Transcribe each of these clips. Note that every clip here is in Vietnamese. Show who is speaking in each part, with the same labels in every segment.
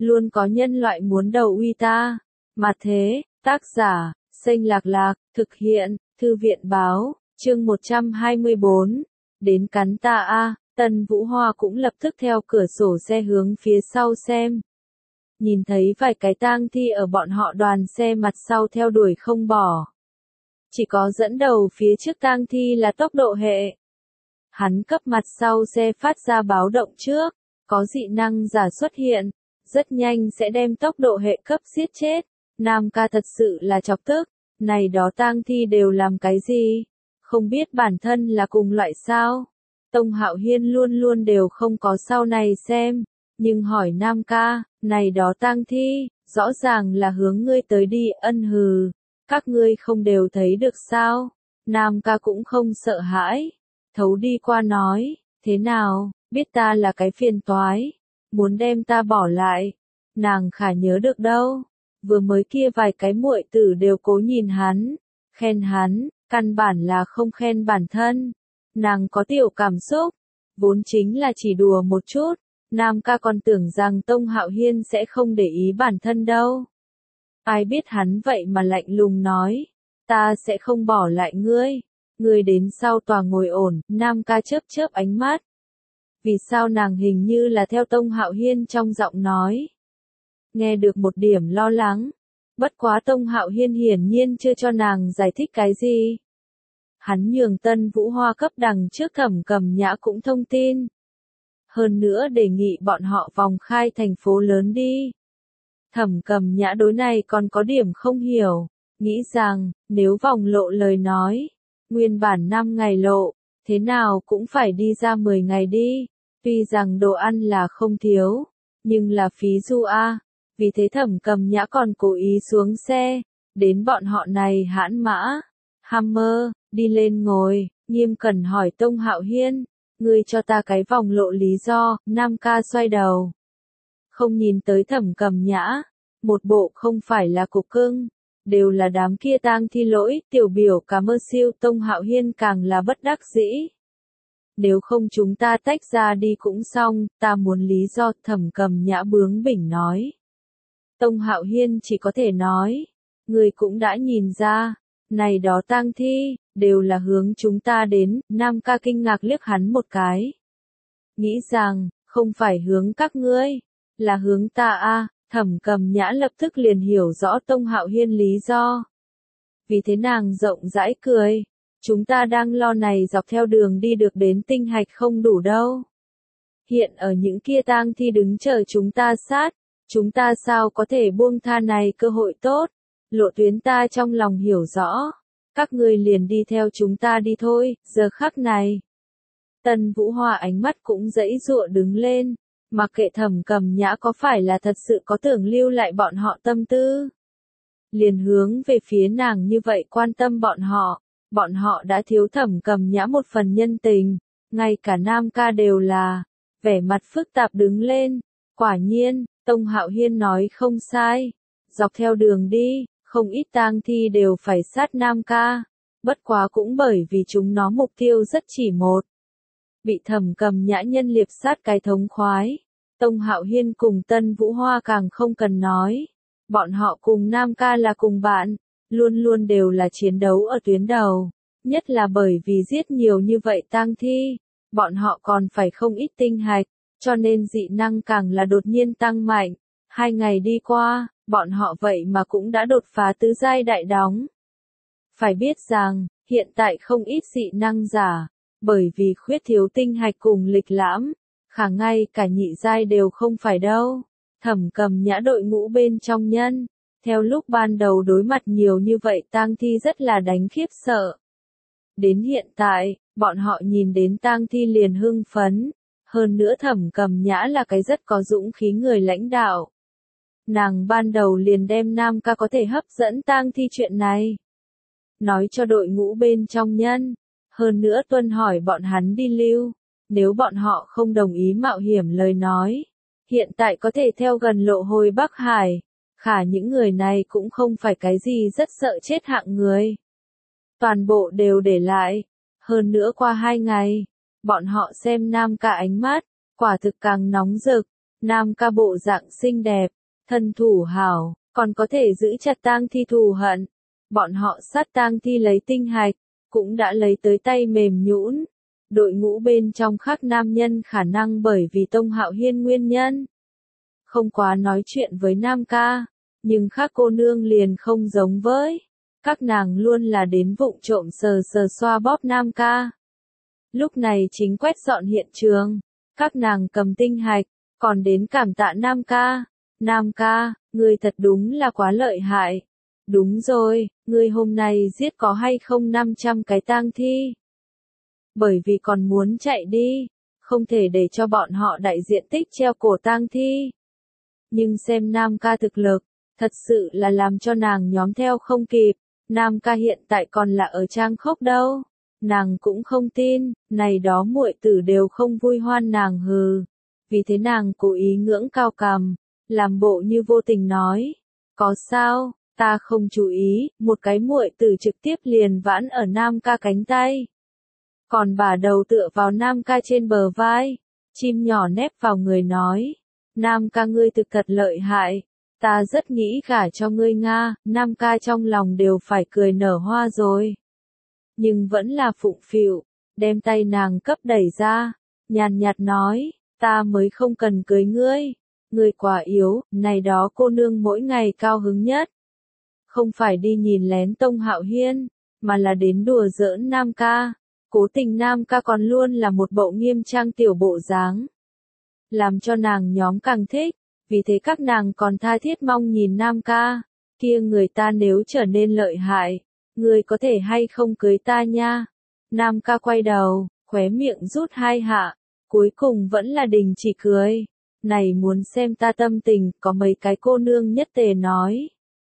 Speaker 1: luôn có nhân loại muốn đầu uy ta. Mà thế, tác giả, Xanh Lạc Lạc, thực hiện, Thư viện báo, chương 124, đến cắn ta a. Tân Vũ Hoa cũng lập tức theo cửa sổ xe hướng phía sau xem. Nhìn thấy vài cái tang thi ở bọn họ đoàn xe mặt sau theo đuổi không bỏ. Chỉ có dẫn đầu phía trước tang thi là tốc độ hệ. Hắn cấp mặt sau xe phát ra báo động trước, có dị năng giả xuất hiện, rất nhanh sẽ đem tốc độ hệ cấp giết chết. Nam ca thật sự là chọc tức, này đó tang thi đều làm cái gì? Không biết bản thân là cùng loại sao? Tông Hạo Hiên luôn luôn đều không có sau này xem, nhưng hỏi Nam ca, này đó tang thi, rõ ràng là hướng ngươi tới đi, ân hừ, các ngươi không đều thấy được sao? Nam ca cũng không sợ hãi, thấu đi qua nói, thế nào, biết ta là cái phiền toái, muốn đem ta bỏ lại, nàng khả nhớ được đâu, vừa mới kia vài cái muội tử đều cố nhìn hắn, khen hắn, căn bản là không khen bản thân, nàng có tiểu cảm xúc, vốn chính là chỉ đùa một chút, Nam ca còn tưởng rằng Tông Hạo Hiên sẽ không để ý bản thân đâu. Ai biết hắn vậy mà lạnh lùng nói, ta sẽ không bỏ lại ngươi. Ngươi đến sau tòa ngồi ổn, Nam ca chớp chớp ánh mắt. Vì sao nàng hình như là theo Tông Hạo Hiên trong giọng nói. Nghe được một điểm lo lắng. Bất quá Tông Hạo Hiên hiển nhiên chưa cho nàng giải thích cái gì. Hắn nhường Tân Vũ Hoa cấp đằng trước Thẩm Cầm Nhã cũng thông tin. Hơn nữa đề nghị bọn họ vòng khai thành phố lớn đi. Thẩm Cầm Nhã đối này còn có điểm không hiểu. Nghĩ rằng, nếu vòng lộ lời nói. Nguyên bản 5 ngày lộ, thế nào cũng phải đi ra 10 ngày đi, tuy rằng đồ ăn là không thiếu, nhưng là phí du a. Vì thế Thẩm Cầm Nhã còn cố ý xuống xe, đến bọn họ này hãn mã, Hammer, đi lên ngồi, nghiêm cẩn hỏi Tông Hạo Hiên, ngươi cho ta cái vòng lộ lý do, Nam ca xoay đầu. Không nhìn tới Thẩm Cầm Nhã, một bộ không phải là cục cưng. Đều là đám kia tang thi lỗi, tiểu biểu cảm ơn siêu. Tông Hạo Hiên càng là bất đắc dĩ. Nếu không chúng ta tách ra đi cũng xong, ta muốn lý do. Thẩm Cầm Nhã bướng bỉnh nói. Tông Hạo Hiên chỉ có thể nói, người cũng đã nhìn ra, này đó tang thi, đều là hướng chúng ta đến. Nam ca kinh ngạc liếc hắn một cái. Nghĩ rằng, không phải hướng các ngươi, là hướng ta a. Thẩm Cầm Nhã lập tức liền hiểu rõ Tông Hạo Hiên lý do. Vì thế nàng rộng rãi cười, chúng ta đang lo này dọc theo đường đi được đến tinh hạch không đủ đâu. Hiện ở những kia tang thi đứng chờ chúng ta sát, chúng ta sao có thể buông tha này cơ hội tốt, lộ tuyến ta trong lòng hiểu rõ, các ngươi liền đi theo chúng ta đi thôi, giờ khắc này. Tân Vũ Hoa ánh mắt cũng dãy dụa đứng lên. Mặc kệ Thẩm Cầm Nhã có phải là thật sự có tưởng lưu lại bọn họ tâm tư. Liền hướng về phía nàng như vậy quan tâm bọn họ đã thiếu Thẩm Cầm Nhã một phần nhân tình, ngay cả Nam ca đều là, vẻ mặt phức tạp đứng lên, quả nhiên, Tông Hạo Hiên nói không sai, dọc theo đường đi, không ít tang thi đều phải sát Nam ca, bất quá cũng bởi vì chúng nó mục tiêu rất chỉ một. Bị Thẩm Cầm Nhã nhân liệp sát cái thống khoái. Tông Hạo Hiên cùng Tân Vũ Hoa càng không cần nói. Bọn họ cùng Nam ca là cùng bạn, luôn luôn đều là chiến đấu ở tuyến đầu. Nhất là bởi vì giết nhiều như vậy tang thi, bọn họ còn phải không ít tinh hạch, cho nên dị năng càng là đột nhiên tăng mạnh. 2 ngày đi qua, bọn họ vậy mà cũng đã đột phá tứ giai đại đóng. Phải biết rằng, hiện tại không ít dị năng giả, bởi vì khuyết thiếu tinh hạch cùng lịch lãm, khả ngay cả nhị giai đều không phải đâu. Thẩm Cầm Nhã đội ngũ bên trong nhân, theo lúc ban đầu đối mặt nhiều như vậy tang thi rất là đánh khiếp sợ. Đến hiện tại, bọn họ nhìn đến tang thi liền hưng phấn, hơn nữa Thẩm Cầm Nhã là cái rất có dũng khí người lãnh đạo. Nàng ban đầu liền đem Nam ca có thể hấp dẫn tang thi chuyện này. Nói cho đội ngũ bên trong nhân, hơn nữa tuân hỏi bọn hắn đi lưu. Nếu bọn họ không đồng ý mạo hiểm lời nói, hiện tại có thể theo gần lộ hồi Bắc Hải, khả những người này cũng không phải cái gì rất sợ chết hạng người. Toàn bộ đều để lại, hơn nữa qua 2 ngày, bọn họ xem Nam ca ánh mắt, quả thực càng nóng rực, Nam ca bộ dạng xinh đẹp, thân thủ hảo, còn có thể giữ chặt tang thi thù hận. Bọn họ sát tang thi lấy tinh hạch, cũng đã lấy tới tay mềm nhũn. Đội ngũ bên trong khác nam nhân khả năng bởi vì Tông Hạo Hiên nguyên nhân. Không quá nói chuyện với Nam ca, nhưng khác cô nương liền không giống với. Các nàng luôn là đến vụng trộm sờ sờ xoa bóp Nam ca. Lúc này chính quét dọn hiện trường, các nàng cầm tinh hạch, còn đến cảm tạ Nam ca. Nam ca, ngươi thật đúng là quá lợi hại. Đúng rồi, ngươi hôm nay giết có hay không 500 cái tang thi? Bởi vì còn muốn chạy đi, không thể để cho bọn họ đại diện tích treo cổ tang thi. Nhưng xem Nam ca thực lực, thật sự là làm cho nàng nhóm theo không kịp. Nam ca hiện tại còn là ở trang khốc đâu. Nàng cũng không tin, này đó muội tử đều không vui hoan nàng hừ. Vì thế nàng cố ý ngưỡng cao cằm, làm bộ như vô tình nói. Có sao, ta không chú ý, một cái muội tử trực tiếp liền vãn ở Nam ca cánh tay. Còn bà đầu tựa vào Nam ca trên bờ vai, chim nhỏ nép vào người nói. Nam ca ngươi thực thật lợi hại, ta rất nghĩ gả cho ngươi Nga, Nam ca trong lòng đều phải cười nở hoa rồi. Nhưng vẫn là phụng phịu, đem tay nàng cấp đẩy ra, nhàn nhạt nói, ta mới không cần cưới ngươi quá yếu, này đó cô nương mỗi ngày cao hứng nhất. Không phải đi nhìn lén Tông Hạo Hiên, mà là đến đùa giỡn Nam ca. Cố tình Nam ca còn luôn là một bộ nghiêm trang tiểu bộ dáng. Làm cho nàng nhóm càng thích, vì thế các nàng còn tha thiết mong nhìn Nam ca. Kia người ta nếu trở nên lợi hại, người có thể hay không cưới ta nha. Nam ca quay đầu, khóe miệng rút hai hạ, cuối cùng vẫn là đình chỉ cười. Này muốn xem ta tâm tình, có mấy cái cô nương nhất tề nói.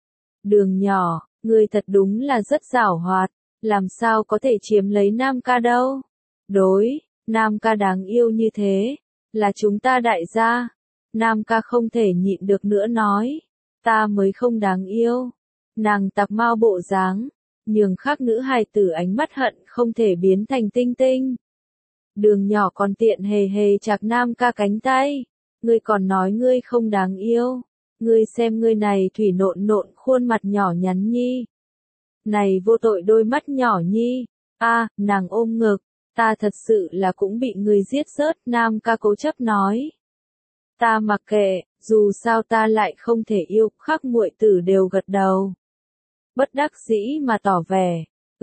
Speaker 1: Đường nhỏ, ngươi thật đúng là rất giảo hoạt, làm sao có thể chiếm lấy Nam ca đâu. Đối, Nam ca đáng yêu như thế, là chúng ta đại gia. Nam ca không thể nhịn được nữa nói, ta mới không đáng yêu. Nàng tặc mau bộ dáng, nhường khác nữ hài tử ánh mắt hận không thể biến thành tinh tinh. Đường nhỏ còn tiện hề hề chạc Nam ca cánh tay, ngươi còn nói ngươi không đáng yêu. Ngươi xem ngươi này thủy nộn nộn khuôn mặt nhỏ nhắn nhi. Này vô tội đôi mắt nhỏ nhi. A, nàng ôm ngực, ta thật sự là cũng bị ngươi giết rớt, Nam ca cố chấp nói. Ta mặc kệ, dù sao ta lại không thể yêu, khác muội tử đều gật đầu. Bất đắc dĩ mà tỏ vẻ,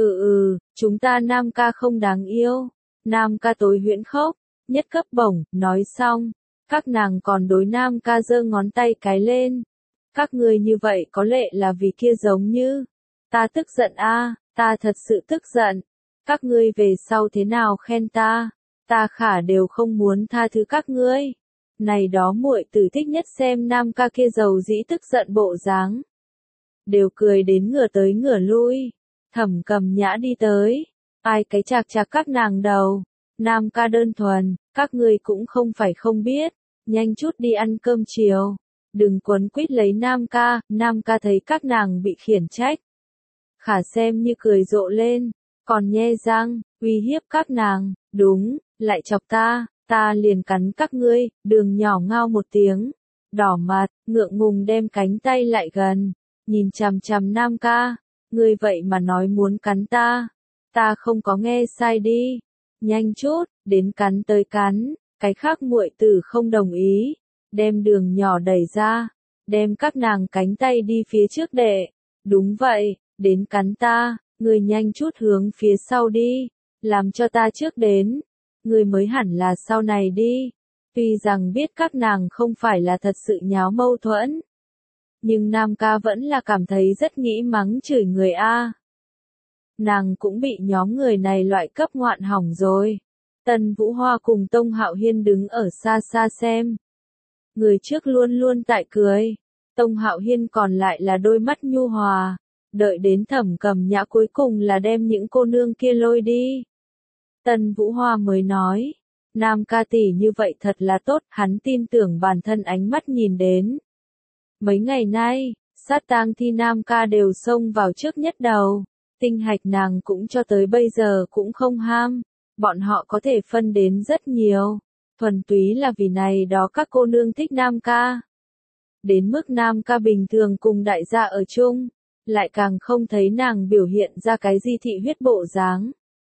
Speaker 1: chúng ta Nam ca không đáng yêu. Nam ca tối huyễn khốc, nhất cấp bổng, nói xong. Các nàng còn đối Nam ca giơ ngón tay cái lên. Các ngươi như vậy có lẽ là vì kia giống như. Ta tức giận a, ta thật sự tức giận. Các ngươi về sau thế nào khen ta, ta khả đều không muốn tha thứ các ngươi. Này đó muội tử thích nhất xem Nam ca kia dầu dĩ tức giận bộ dáng. Đều cười đến ngửa tới ngửa lui. Thẩm Cầm Nhã đi tới. Ai cái chạc chạc các nàng đầu. Nam ca đơn thuần, các ngươi cũng không phải không biết. Nhanh chút đi ăn cơm chiều. Đừng quấn quýt lấy Nam ca thấy các nàng bị khiển trách. Khả xem như cười rộ lên, còn nhe răng, uy hiếp các nàng, đúng, lại chọc ta liền cắn các ngươi, đường nhỏ ngao một tiếng. Đỏ mặt, ngượng ngùng đem cánh tay lại gần, nhìn chằm chằm Nam ca, ngươi vậy mà nói muốn cắn ta không có nghe sai đi. Nhanh chút, đến cắn tới cắn, cái khác muội tử không đồng ý, đem đường nhỏ đẩy ra, đem các nàng cánh tay đi phía trước đệ. Đúng vậy, đến cắn ta, ngươi nhanh chút hướng phía sau đi, làm cho ta trước đến, ngươi mới hẳn là sau này đi. Tuy rằng biết các nàng không phải là thật sự nháo mâu thuẫn, nhưng Nam ca vẫn là cảm thấy rất nghĩ mắng chửi người a. Nàng cũng bị nhóm người này loại cấp ngoạn hỏng rồi. Tần Vũ Hoa cùng Tông Hạo Hiên đứng ở xa xa xem. Người trước luôn luôn tại cười, Tông Hạo Hiên còn lại là đôi mắt nhu hòa, đợi đến Thẩm Cầm Nhã cuối cùng là đem những cô nương kia lôi đi. Tần Vũ Hoa mới nói, Nam ca tỷ như vậy thật là tốt, hắn tin tưởng bản thân ánh mắt nhìn đến. Mấy ngày nay, sát tang thi Nam ca đều xông vào trước nhất đầu, tinh hạch nàng cũng cho tới bây giờ cũng không ham, bọn họ có thể phân đến rất nhiều. thuần túy là vì này đó các cô nương thích Nam ca. Đến mức Nam ca bình thường cùng đại gia ở chung, lại càng không thấy nàng biểu hiện ra cái gì thị huyết bộ dáng.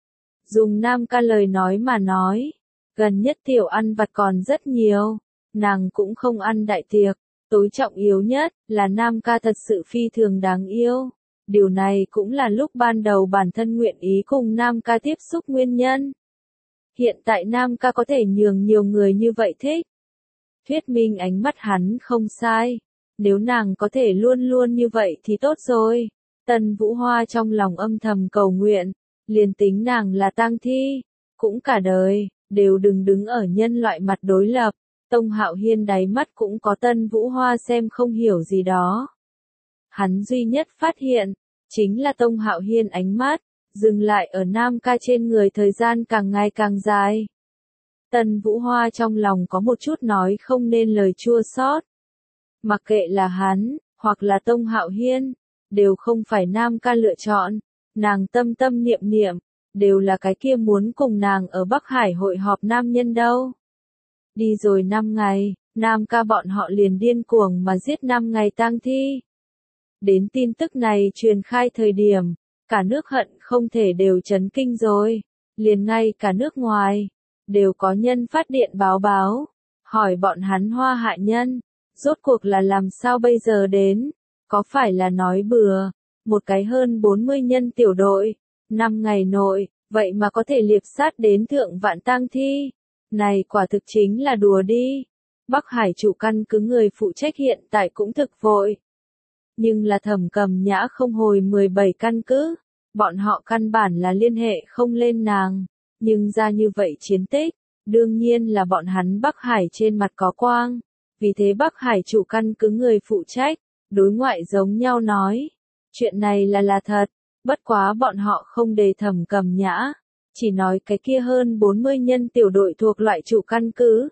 Speaker 1: Dùng Nam ca lời nói mà nói, gần nhất tiểu ăn vặt còn rất nhiều, nàng cũng không ăn đại tiệc, tối trọng yếu nhất là Nam ca thật sự phi thường đáng yêu. Điều này cũng là lúc ban đầu bản thân nguyện ý cùng Nam ca tiếp xúc nguyên nhân. Hiện tại Nam ca có thể nhường nhiều người như vậy thích. Thuyết minh ánh mắt hắn không sai. Nếu nàng có thể luôn luôn như vậy thì tốt rồi. Tần Vũ Hoa trong lòng âm thầm cầu nguyện. Liền tính nàng là tang thi. Cũng cả đời, đều đừng đứng ở nhân loại mặt đối lập. Tông Hạo Hiên đáy mắt cũng có Tần Vũ Hoa xem không hiểu gì đó. Hắn duy nhất phát hiện, chính là Tông Hạo Hiên ánh mắt, dừng lại ở Nam ca trên người thời gian càng ngày càng dài. Tần Vũ Hoa trong lòng có một chút nói không nên lời chua xót. Mặc kệ là hắn, hoặc là Tông Hạo Hiên, đều không phải Nam ca lựa chọn, nàng tâm tâm niệm niệm, đều là cái kia muốn cùng nàng ở Bắc Hải hội họp nam nhân đâu. Đi rồi 5 ngày, Nam ca bọn họ liền điên cuồng mà giết 5 ngày tang thi. Đến tin tức này truyền khai thời điểm, cả nước hận không thể đều chấn kinh rồi, liền ngay cả nước ngoài, đều có nhân phát điện báo, hỏi bọn hắn Hoa Hạ nhân, rốt cuộc là làm sao bây giờ đến, có phải là nói bừa, một cái hơn 40 nhân tiểu đội, 5 ngày nội, vậy mà có thể liệp sát đến thượng vạn tang thi, này quả thực chính là đùa đi. Bắc Hải chủ căn cứ người phụ trách hiện tại cũng thực vội. Nhưng là Thẩm Cầm Nhã không hồi 17 căn cứ, bọn họ căn bản là liên hệ không lên nàng, nhưng ra như vậy chiến tích, đương nhiên là bọn hắn Bắc Hải trên mặt có quang, vì thế Bắc Hải chủ căn cứ người phụ trách, đối ngoại giống nhau nói, chuyện này là thật, bất quá bọn họ không đề Thẩm Cầm Nhã, chỉ nói cái kia hơn 40 nhân tiểu đội thuộc loại chủ căn cứ.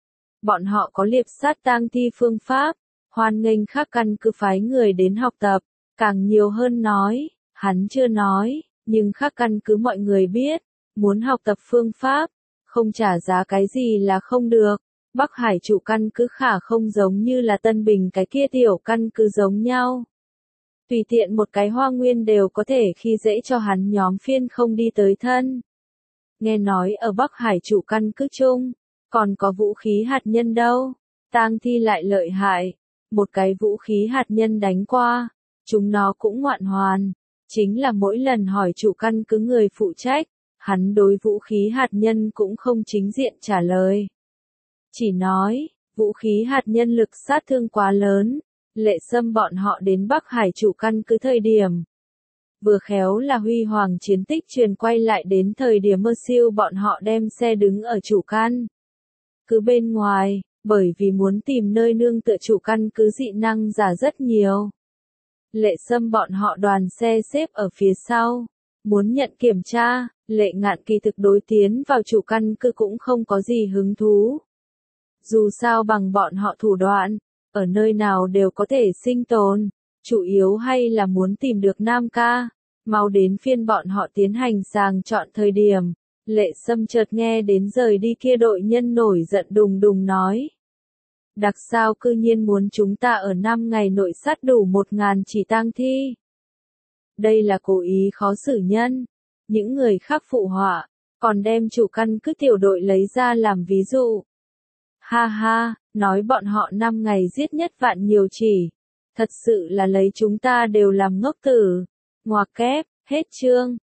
Speaker 1: Bọn họ có liệp sát tang thi phương pháp, hoan nghênh khác căn cứ phái người đến học tập, càng nhiều hơn nói, hắn chưa nói, nhưng khác căn cứ mọi người biết, muốn học tập phương pháp, không trả giá cái gì là không được. Bắc Hải chủ căn cứ khả không giống như là Tân Bình cái kia tiểu căn cứ giống nhau. Tùy tiện một cái Hoa Nguyên đều có thể khi dễ cho hắn nhóm phiên không đi tới thân. Nghe nói ở Bắc Hải chủ căn cứ chung, còn có vũ khí hạt nhân đâu, tang thi lại lợi hại, một cái vũ khí hạt nhân đánh qua, chúng nó cũng ngoạn hoàn, chính là mỗi lần hỏi chủ căn cứ người phụ trách, hắn đối vũ khí hạt nhân cũng không chính diện trả lời. Chỉ nói, vũ khí hạt nhân lực sát thương quá lớn, Lệ Sâm bọn họ đến Bắc Hải chủ căn cứ thời điểm. Vừa khéo là huy hoàng chiến tích truyền quay lại đến thời điểm Mơ Siêu bọn họ đem xe đứng ở chủ căn cứ bên ngoài, bởi vì muốn tìm nơi nương tựa chủ căn cứ dị năng giả rất nhiều. Lệ Sâm bọn họ đoàn xe xếp ở phía sau, muốn nhận kiểm tra, Lệ Ngạn kỳ thực đối tiến vào chủ căn cứ cũng không có gì hứng thú. Dù sao bằng bọn họ thủ đoạn, ở nơi nào đều có thể sinh tồn, chủ yếu hay là muốn tìm được Nam ca. Mau đến phiên bọn họ tiến hành sàng chọn thời điểm, Lệ Sâm chợt nghe đến rời đi kia đội nhân nổi giận đùng đùng nói. Đặc sao cư nhiên muốn chúng ta ở 5 ngày nội sát đủ 1000 chỉ tang thi. Đây là cố ý khó xử nhân. Những người khác phụ họa, còn đem chủ căn cứ tiểu đội lấy ra làm ví dụ. Ha ha, nói bọn họ 5 ngày giết nhất vạn nhiều chỉ. Thật sự là lấy chúng ta đều làm ngốc tử. Ngoặc kép, hết chương.